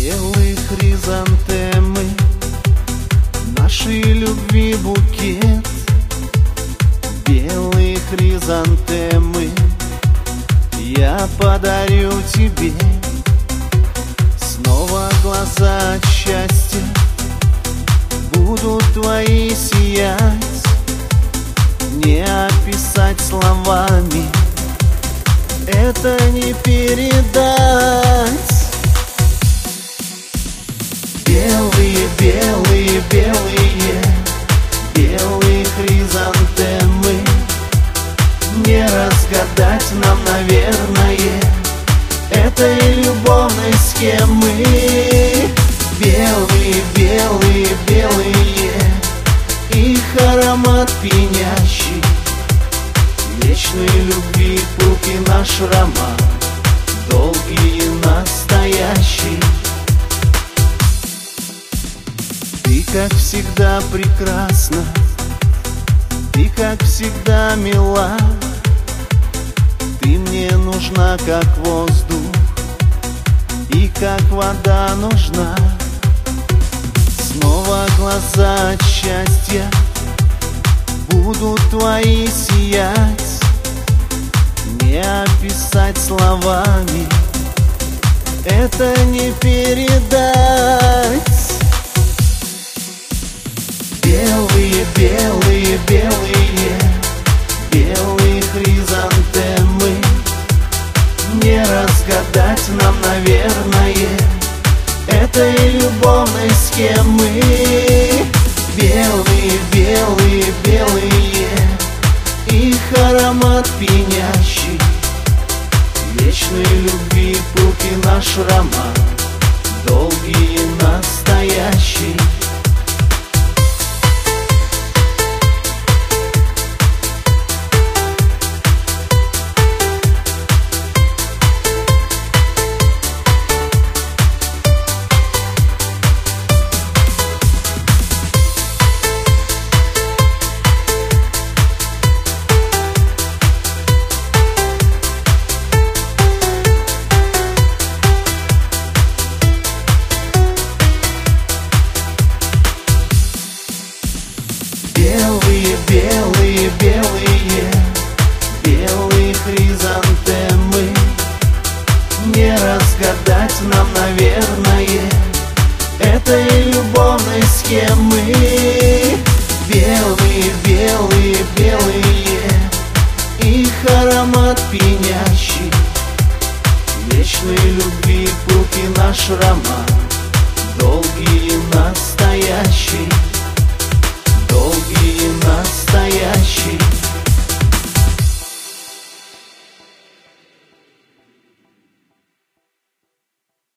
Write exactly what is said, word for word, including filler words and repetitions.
Белые хризантемы, нашей любви букет. Белые хризантемы я подарю тебе. Снова глаза от счастья будут твои сиять, не описать словами, это не передать. Белые, белые, белые, белые хризантемы, не разгадать нам, наверное, этой любовной схемы. Белые, белые, белые, их аромат пьянящий, вечной любви пруд и наш роман, долгий и настоящий. Ты, как всегда, прекрасна, ты, как всегда, мила. Ты мне нужна, как воздух, и как вода нужна. Снова глаза от счастья будут твои сиять, не описать словами, это не передать. Белые, белые, белые, белые хризантемы, не разгадать нам, наверное, этой любовной схемы. Белые, белые, белые, их аромат пьянящий, вечной любви пруд и наш роман, долгий и настоящий. Белые, белые, белые, белые хризантемы, не разгадать нам, наверное, этой любовной схемы. Белые, белые, белые, их аромат пьянящий, вечной любви пруд и наш роман,